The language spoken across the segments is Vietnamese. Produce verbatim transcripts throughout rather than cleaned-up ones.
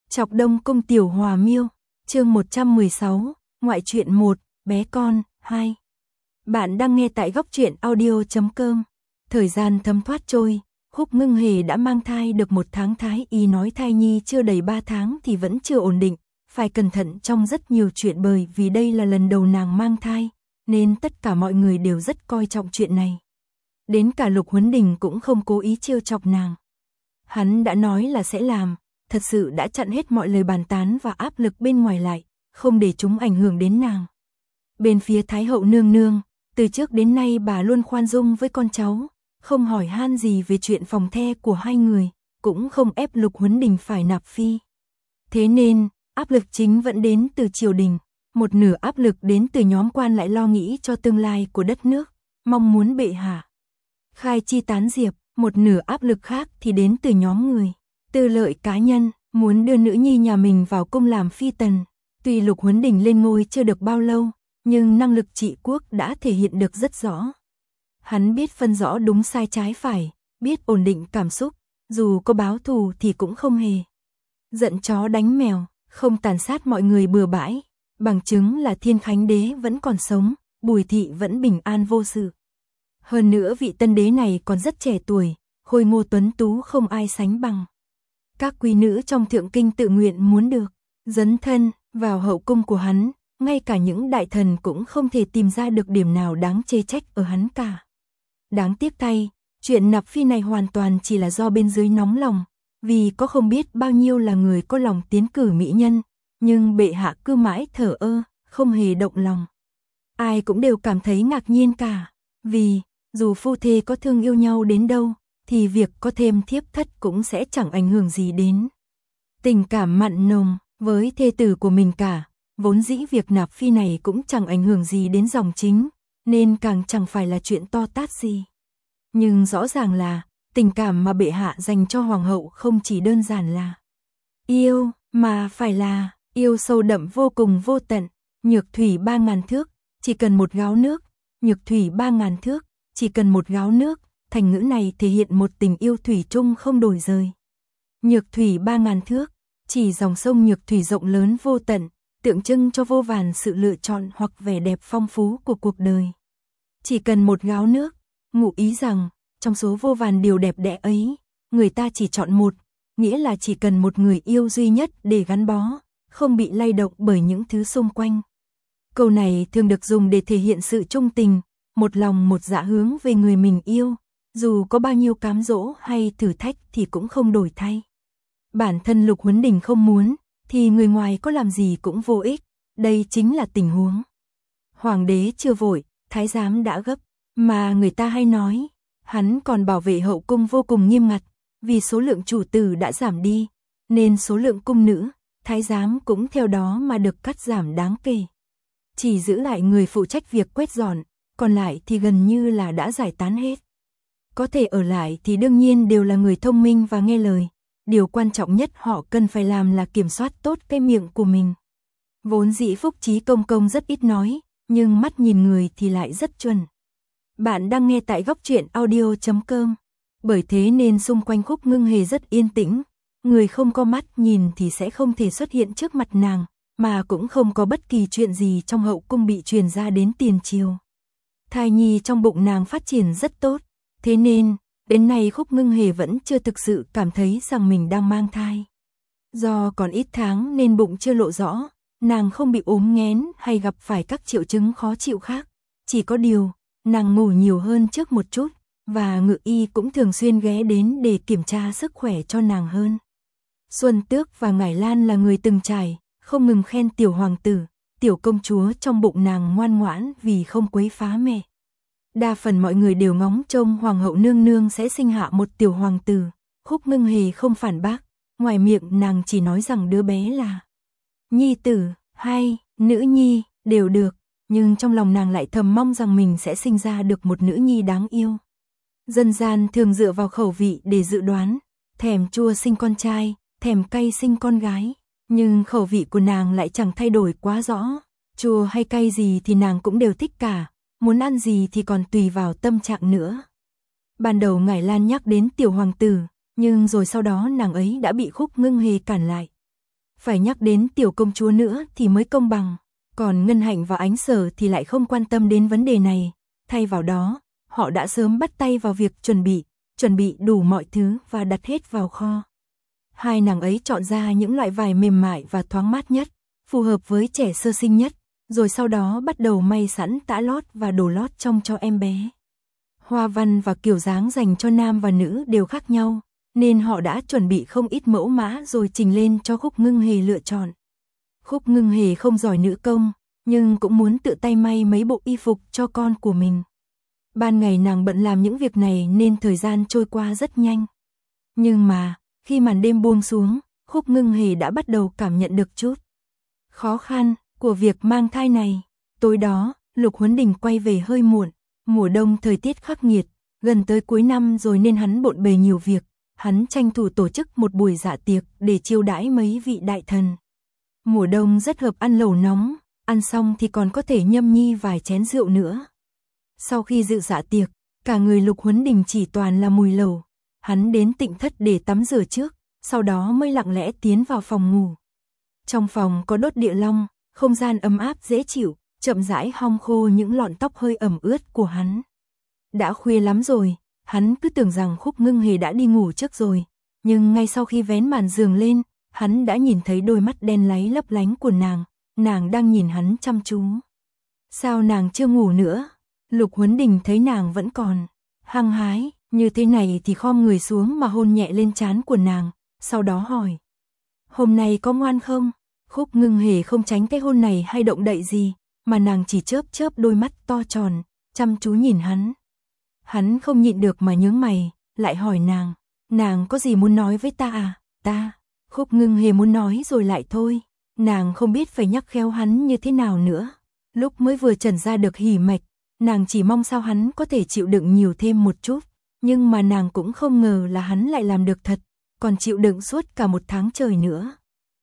Chọc Đông Cung Tiểu Hòa Miêu, chương một trăm mười sáu, ngoại truyện một, bé con, hai. Bạn đang nghe tại góc truyện audio chấm com. Thời gian thấm thoát trôi, Khúc Ngưng Hề đã mang thai được một tháng. Thái y nói thai nhi chưa đầy ba tháng thì vẫn chưa ổn định, phải cẩn thận trong rất nhiều chuyện bởi vì đây là lần đầu nàng mang thai, nên tất cả mọi người đều rất coi trọng chuyện này. Đến cả Lục Huấn Đình cũng không cố ý trêu chọc nàng. Hắn đã nói là sẽ làm, thật sự đã chặn hết mọi lời bàn tán và áp lực bên ngoài lại, không để chúng ảnh hưởng đến nàng. Bên phía Thái hậu nương nương, từ trước đến nay bà luôn khoan dung với con cháu, không hỏi han gì về chuyện phòng the của hai người, cũng không ép Lục Huấn Đình phải nạp phi. Thế nên, áp lực chính vẫn đến từ triều đình, một nửa áp lực đến từ nhóm quan lại lo nghĩ cho tương lai của đất nước, mong muốn bệ hạ khai chi tán diệp, một nửa áp lực khác thì đến từ nhóm người tư lợi cá nhân, muốn đưa nữ nhi nhà mình vào cung làm phi tần. Tuy Lục Huấn Đình lên ngôi chưa được bao lâu, nhưng năng lực trị quốc đã thể hiện được rất rõ. Hắn biết phân rõ đúng sai trái phải, biết ổn định cảm xúc, dù có báo thù thì cũng không hề giận chó đánh mèo, không tàn sát mọi người bừa bãi. Bằng chứng là Thiên Khánh đế vẫn còn sống, Bùi thị vẫn bình an vô sự. Hơn nữa vị tân đế này còn rất trẻ tuổi, khôi ngô tuấn tú không ai sánh bằng. Các quý nữ trong thượng kinh tự nguyện muốn được dấn thân vào hậu cung của hắn, ngay cả những đại thần cũng không thể tìm ra được điểm nào đáng chê trách ở hắn cả. Đáng tiếc thay, chuyện nạp phi này hoàn toàn chỉ là do bên dưới nóng lòng, vì có không biết bao nhiêu là người có lòng tiến cử mỹ nhân, nhưng bệ hạ cứ mãi thờ ơ, không hề động lòng. Ai cũng đều cảm thấy ngạc nhiên cả, vì dù phu thê có thương yêu nhau đến đâu, thì việc có thêm thiếp thất cũng sẽ chẳng ảnh hưởng gì đến tình cảm mặn nồng với thê tử của mình cả. Vốn dĩ việc nạp phi này cũng chẳng ảnh hưởng gì đến dòng chính, nên càng chẳng phải là chuyện to tát gì. Nhưng rõ ràng là tình cảm mà bệ hạ dành cho hoàng hậu không chỉ đơn giản là yêu, mà phải là yêu sâu đậm vô cùng vô tận. Nhược thủy ba ngàn thước, chỉ cần một gáo nước. Nhược thủy ba ngàn thước, chỉ cần một gáo nước. Thành ngữ này thể hiện một tình yêu thủy chung không đổi rời. Nhược thủy ba ngàn thước, chỉ dòng sông Nhược thủy rộng lớn vô tận, tượng trưng cho vô vàn sự lựa chọn hoặc vẻ đẹp phong phú của cuộc đời. Chỉ cần một gáo nước, ngụ ý rằng, trong số vô vàn điều đẹp đẽ ấy, người ta chỉ chọn một, nghĩa là chỉ cần một người yêu duy nhất để gắn bó, không bị lay động bởi những thứ xung quanh. Câu này thường được dùng để thể hiện sự trung tình, một lòng một dạ hướng về người mình yêu, dù có bao nhiêu cám dỗ hay thử thách thì cũng không đổi thay. Bản thân Lục Huấn Đình không muốn, thì người ngoài có làm gì cũng vô ích, đây chính là tình huống. Hoàng đế chưa vội, thái giám đã gấp, mà người ta hay nói, hắn còn bảo vệ hậu cung vô cùng nghiêm ngặt, vì số lượng chủ tử đã giảm đi, nên số lượng cung nữ, thái giám cũng theo đó mà được cắt giảm đáng kể. Chỉ giữ lại người phụ trách việc quét dọn, còn lại thì gần như là đã giải tán hết. Có thể ở lại thì đương nhiên đều là người thông minh và nghe lời. Điều quan trọng nhất họ cần phải làm là kiểm soát tốt cái miệng của mình. Vốn dĩ Phúc Trí Công Công rất ít nói, nhưng mắt nhìn người thì lại rất chuẩn. Bạn đang nghe tại góc truyện audio chấm com. Bởi thế nên xung quanh Khúc Ngưng Hề rất yên tĩnh. Người không có mắt nhìn thì sẽ không thể xuất hiện trước mặt nàng, mà cũng không có bất kỳ chuyện gì trong hậu cung bị truyền ra đến tiền triều. Thai nhi trong bụng nàng phát triển rất tốt, thế nên đến nay Khúc Ngưng Hề vẫn chưa thực sự cảm thấy rằng mình đang mang thai. Do còn ít tháng nên bụng chưa lộ rõ, nàng không bị ốm nghén hay gặp phải các triệu chứng khó chịu khác. Chỉ có điều, nàng ngủ nhiều hơn trước một chút, và ngự y cũng thường xuyên ghé đến để kiểm tra sức khỏe cho nàng hơn. Xuân Tước và Ngải Lan là người từng trải, không ngừng khen tiểu hoàng tử, tiểu công chúa trong bụng nàng ngoan ngoãn vì không quấy phá mẹ. Đa phần mọi người đều ngóng trông hoàng hậu nương nương sẽ sinh hạ một tiểu hoàng tử. Khúc Ngưng Hề không phản bác, ngoài miệng nàng chỉ nói rằng đứa bé là nhi tử hay nữ nhi đều được, nhưng trong lòng nàng lại thầm mong rằng mình sẽ sinh ra được một nữ nhi đáng yêu. Dân gian thường dựa vào khẩu vị để dự đoán, thèm chua sinh con trai, thèm cay sinh con gái, nhưng khẩu vị của nàng lại chẳng thay đổi quá rõ, chua hay cay gì thì nàng cũng đều thích cả. Muốn ăn gì thì còn tùy vào tâm trạng nữa. Ban đầu Ngải Lan nhắc đến tiểu hoàng tử, nhưng rồi sau đó nàng ấy đã bị Khúc Ngưng Hề cản lại. Phải nhắc đến tiểu công chúa nữa thì mới công bằng, còn Ngân Hạnh và Ánh Sở thì lại không quan tâm đến vấn đề này, thay vào đó, họ đã sớm bắt tay vào việc chuẩn bị, chuẩn bị đủ mọi thứ và đặt hết vào kho. Hai nàng ấy chọn ra những loại vải mềm mại và thoáng mát nhất, phù hợp với trẻ sơ sinh nhất, rồi sau đó bắt đầu may sẵn tã lót và đồ lót trong cho em bé. Hoa văn và kiểu dáng dành cho nam và nữ đều khác nhau, nên họ đã chuẩn bị không ít mẫu mã rồi trình lên cho Khúc Ngưng Hề lựa chọn. Khúc Ngưng Hề không giỏi nữ công, nhưng cũng muốn tự tay may mấy bộ y phục cho con của mình. Ban ngày nàng bận làm những việc này nên thời gian trôi qua rất nhanh. Nhưng mà, khi màn đêm buông xuống, Khúc Ngưng Hề đã bắt đầu cảm nhận được chút khó khăn của việc mang thai này. Tối đó, Lục Huấn Đình quay về hơi muộn, mùa đông thời tiết khắc nghiệt, gần tới cuối năm rồi nên hắn bộn bề nhiều việc, hắn tranh thủ tổ chức một buổi dạ tiệc để chiêu đãi mấy vị đại thần. Mùa đông rất hợp ăn lẩu nóng, ăn xong thì còn có thể nhâm nhi vài chén rượu nữa. Sau khi dự dạ tiệc, cả người Lục Huấn Đình chỉ toàn là mùi lẩu. Hắn đến Tịnh Thất để tắm rửa trước, sau đó mới lặng lẽ tiến vào phòng ngủ. Trong phòng có đốt địa long, không gian ấm áp dễ chịu, chậm rãi hong khô những lọn tóc hơi ẩm ướt của hắn. Đã khuya lắm rồi, hắn cứ tưởng rằng Khúc Ngưng Hề đã đi ngủ trước rồi, nhưng ngay sau khi vén màn giường lên, hắn đã nhìn thấy đôi mắt đen láy lấp lánh của nàng, nàng đang nhìn hắn chăm chú. Sao nàng chưa ngủ nữa? Lục Huấn Đình thấy nàng vẫn còn hăng hái, như thế này thì khom người xuống mà hôn nhẹ lên trán của nàng, sau đó hỏi. Hôm nay có ngoan không? Khúc Ngưng Hề không tránh cái hôn này hay động đậy gì, mà nàng chỉ chớp chớp đôi mắt to tròn, chăm chú nhìn hắn. Hắn không nhịn được mà nhướng mày, lại hỏi nàng, nàng có gì muốn nói với ta à? Ta, Khúc Ngưng Hề muốn nói rồi lại thôi, nàng không biết phải nhắc khéo hắn như thế nào nữa. Lúc mới vừa trần ra được hỉ mạch, nàng chỉ mong sao hắn có thể chịu đựng nhiều thêm một chút, nhưng mà nàng cũng không ngờ là hắn lại làm được thật, còn chịu đựng suốt cả một tháng trời nữa.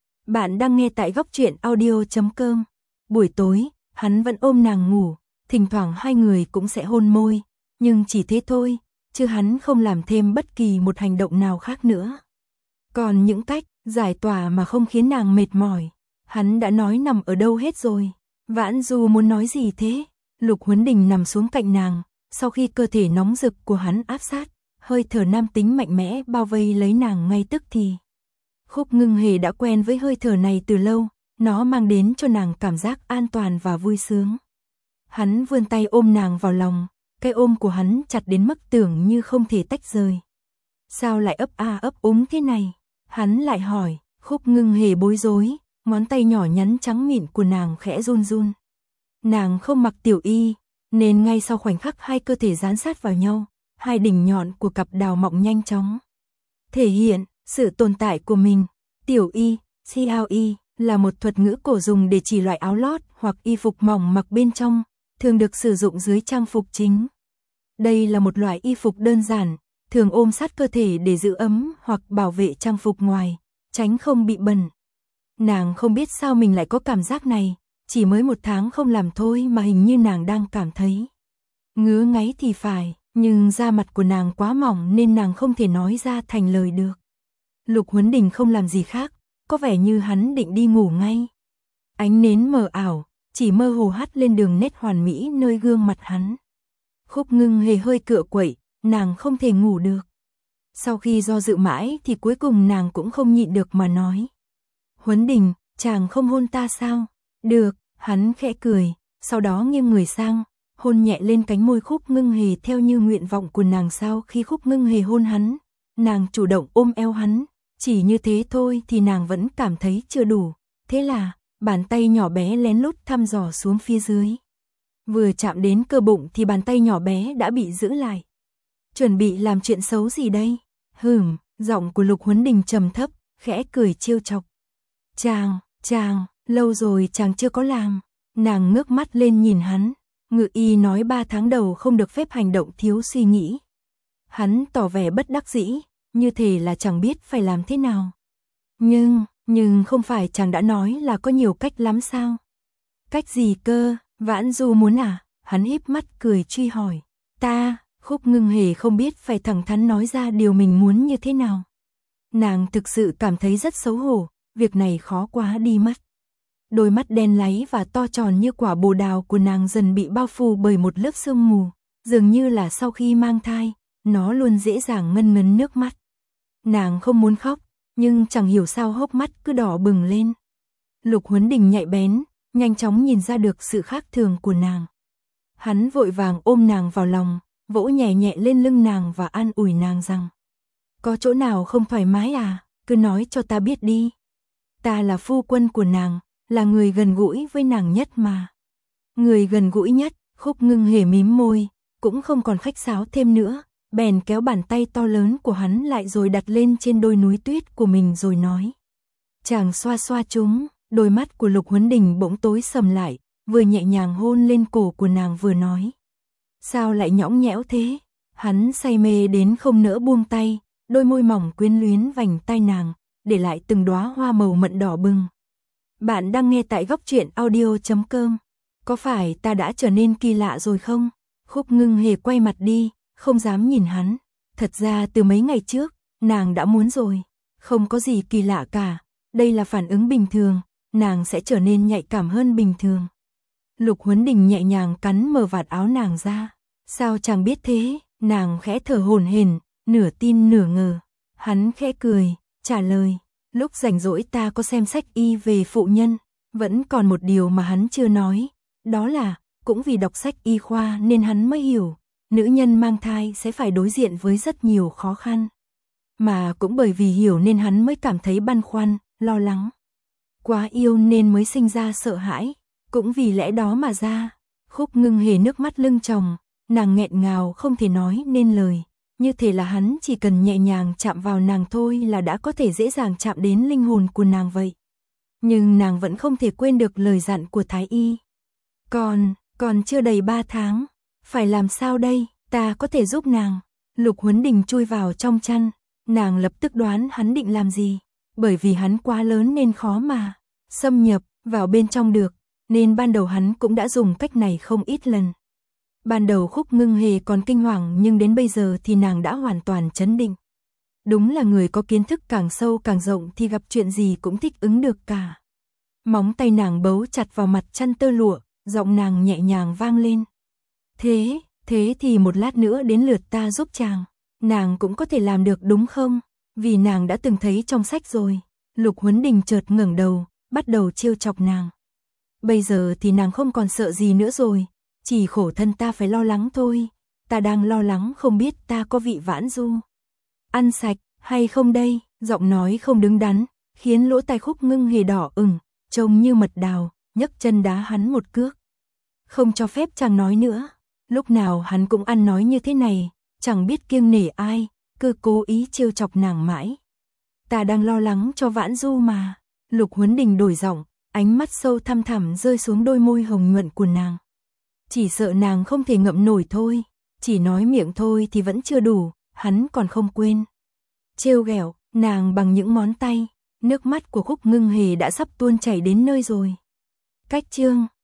Bạn đang nghe tại góc truyện audio chấm com. Buổi tối, hắn vẫn ôm nàng ngủ, thỉnh thoảng hai người cũng sẽ hôn môi, nhưng chỉ thế thôi, chứ hắn không làm thêm bất kỳ một hành động nào khác nữa. Còn những cách giải tỏa mà không khiến nàng mệt mỏi, hắn đã nói nằm ở đâu hết rồi. Vãn Du muốn nói gì thế? Lục Huấn Đình nằm xuống cạnh nàng, sau khi cơ thể nóng rực của hắn áp sát, hơi thở nam tính mạnh mẽ bao vây lấy nàng ngay tức thì. Khúc Ngưng Hề đã quen với hơi thở này từ lâu, nó mang đến cho nàng cảm giác an toàn và vui sướng. Hắn vươn tay ôm nàng vào lòng, cái ôm của hắn chặt đến mức tưởng như không thể tách rời. Sao lại ấp a ấp úng thế này? Hắn lại hỏi. Khúc Ngưng Hề bối rối, ngón tay nhỏ nhắn trắng mịn của nàng khẽ run run. Nàng không mặc tiểu y, nên ngay sau khoảnh khắc hai cơ thể dán sát vào nhau, hai đỉnh nhọn của cặp đào mọng nhanh chóng thể hiện sự tồn tại của mình. Tiểu y, xê lờ e, là một thuật ngữ cổ dùng để chỉ loại áo lót hoặc y phục mỏng mặc bên trong, thường được sử dụng dưới trang phục chính. Đây là một loại y phục đơn giản, thường ôm sát cơ thể để giữ ấm hoặc bảo vệ trang phục ngoài, tránh không bị bẩn. Nàng không biết sao mình lại có cảm giác này, chỉ mới một tháng không làm thôi mà hình như nàng đang cảm thấy ngứa ngáy thì phải, nhưng da mặt của nàng quá mỏng nên nàng không thể nói ra thành lời được. Lục Huấn Đình không làm gì khác, có vẻ như hắn định đi ngủ ngay. Ánh nến mờ ảo, chỉ mơ hồ hắt lên đường nét hoàn mỹ nơi gương mặt hắn. Khúc Ngưng Hề hơi cựa quậy, nàng không thể ngủ được. Sau khi do dự mãi thì cuối cùng nàng cũng không nhịn được mà nói. Huấn Đình, chàng không hôn ta sao? Được, hắn khẽ cười, sau đó nghiêng người sang, hôn nhẹ lên cánh môi Khúc Ngưng Hề theo như nguyện vọng của nàng. Sau khi Khúc Ngưng Hề hôn hắn, nàng chủ động ôm eo hắn, chỉ như thế thôi thì nàng vẫn cảm thấy chưa đủ, thế là bàn tay nhỏ bé lén lút thăm dò xuống phía dưới. Vừa chạm đến cơ bụng thì bàn tay nhỏ bé đã bị giữ lại. Chuẩn bị làm chuyện xấu gì đây? Hừm, giọng của Lục Huấn Đình trầm thấp, khẽ cười trêu chọc. Chàng, chàng, lâu rồi chàng chưa có làm. Nàng ngước mắt lên nhìn hắn, Ngự y nói ba tháng đầu không được phép hành động thiếu suy nghĩ. Hắn tỏ vẻ bất đắc dĩ, như thể là chẳng biết phải làm thế nào. Nhưng, nhưng không phải chàng đã nói là có nhiều cách lắm sao? Cách gì cơ? Vãn Du muốn à? Hắn híp mắt cười truy hỏi. Ta, Khúc Ngưng Hề không biết phải thẳng thắn nói ra điều mình muốn như thế nào. Nàng thực sự cảm thấy rất xấu hổ, việc này khó quá đi mất. Đôi mắt đen láy và to tròn như quả bồ đào của nàng dần bị bao phủ bởi một lớp sương mù, dường như là sau khi mang thai, nó luôn dễ dàng ngân ngấn nước mắt. Nàng không muốn khóc, nhưng chẳng hiểu sao hốc mắt cứ đỏ bừng lên. Lục Huấn Đình nhạy bén, nhanh chóng nhìn ra được sự khác thường của nàng. Hắn vội vàng ôm nàng vào lòng, vỗ nhẹ nhẹ lên lưng nàng và an ủi nàng rằng: có chỗ nào không thoải mái à, cứ nói cho ta biết đi. Ta là phu quân của nàng, là người gần gũi với nàng nhất mà. Người gần gũi nhất, Khúc Ngưng Hề mím môi, cũng không còn khách sáo thêm nữa, bèn kéo bàn tay to lớn của hắn lại rồi đặt lên trên đôi núi tuyết của mình rồi nói. Chàng xoa xoa chúng, đôi mắt của Lục Huấn Đình bỗng tối sầm lại, vừa nhẹ nhàng hôn lên cổ của nàng vừa nói. Sao lại nhõng nhẽo thế? Hắn say mê đến không nỡ buông tay, đôi môi mỏng quyến luyến vành tai nàng, để lại từng đóa hoa màu mận đỏ bừng. Bạn đang nghe tại góc truyện audio chấm com. Có phải ta đã trở nên kỳ lạ rồi không? Khúc Ngưng Hề quay mặt đi, không dám nhìn hắn. Thật ra từ mấy ngày trước, nàng đã muốn rồi. Không có gì kỳ lạ cả, đây là phản ứng bình thường, nàng sẽ trở nên nhạy cảm hơn bình thường. Lục Huấn Đình nhẹ nhàng cắn mờ vạt áo nàng ra. Sao chàng biết thế? Nàng khẽ thở hổn hển, nửa tin nửa ngờ. Hắn khẽ cười, trả lời. Lúc rảnh rỗi ta có xem sách y về phụ nhân. Vẫn còn một điều mà hắn chưa nói. Đó là, cũng vì đọc sách y khoa nên hắn mới hiểu. Nữ nhân mang thai sẽ phải đối diện với rất nhiều khó khăn. Mà cũng bởi vì hiểu nên hắn mới cảm thấy băn khoăn, lo lắng. Quá yêu nên mới sinh ra sợ hãi. Cũng vì lẽ đó mà ra. Khúc Ngưng Hề nước mắt lưng tròng, nàng nghẹn ngào không thể nói nên lời. Như thể là hắn chỉ cần nhẹ nhàng chạm vào nàng thôi là đã có thể dễ dàng chạm đến linh hồn của nàng vậy. Nhưng nàng vẫn không thể quên được lời dặn của Thái Y. Còn, còn chưa đầy ba tháng, phải làm sao đây, ta có thể giúp nàng. Lục Huấn Đình chui vào trong chăn, nàng lập tức đoán hắn định làm gì. Bởi vì hắn quá lớn nên khó mà xâm nhập vào bên trong được, nên ban đầu hắn cũng đã dùng cách này không ít lần. Ban đầu Khúc Ngưng Hề còn kinh hoàng nhưng đến bây giờ thì nàng đã hoàn toàn trấn định. Đúng là người có kiến thức càng sâu càng rộng thì gặp chuyện gì cũng thích ứng được cả. Móng tay nàng bấu chặt vào mặt chăn tơ lụa, giọng nàng nhẹ nhàng vang lên. Thế, thế thì một lát nữa đến lượt ta giúp chàng. Nàng cũng có thể làm được đúng không? Vì nàng đã từng thấy trong sách rồi. Lục Huấn Đình chợt ngẩng đầu, bắt đầu trêu chọc nàng. Bây giờ thì nàng không còn sợ gì nữa rồi. Chỉ khổ thân ta phải lo lắng thôi. Ta đang lo lắng không biết ta có vị Vãn Du ăn sạch hay không đây. Giọng nói không đứng đắn, khiến lỗ tai Khúc Ngưng Hề đỏ ửng, trông như mật đào, nhấc chân đá hắn một cước. Không cho phép chàng nói nữa. Lúc nào hắn cũng ăn nói như thế này, chẳng biết kiêng nể ai, cứ cố ý trêu chọc nàng mãi. Ta đang lo lắng cho Vãn Du mà. Lục Huấn Đình đổi giọng, ánh mắt sâu thăm thẳm rơi xuống đôi môi hồng nhuận của nàng. Chỉ sợ nàng không thể ngậm nổi thôi, chỉ nói miệng thôi thì vẫn chưa đủ, hắn còn không quên trêu ghẹo nàng bằng những món tay. Nước mắt của Khúc Ngưng Hề đã sắp tuôn chảy đến nơi rồi. Cách chương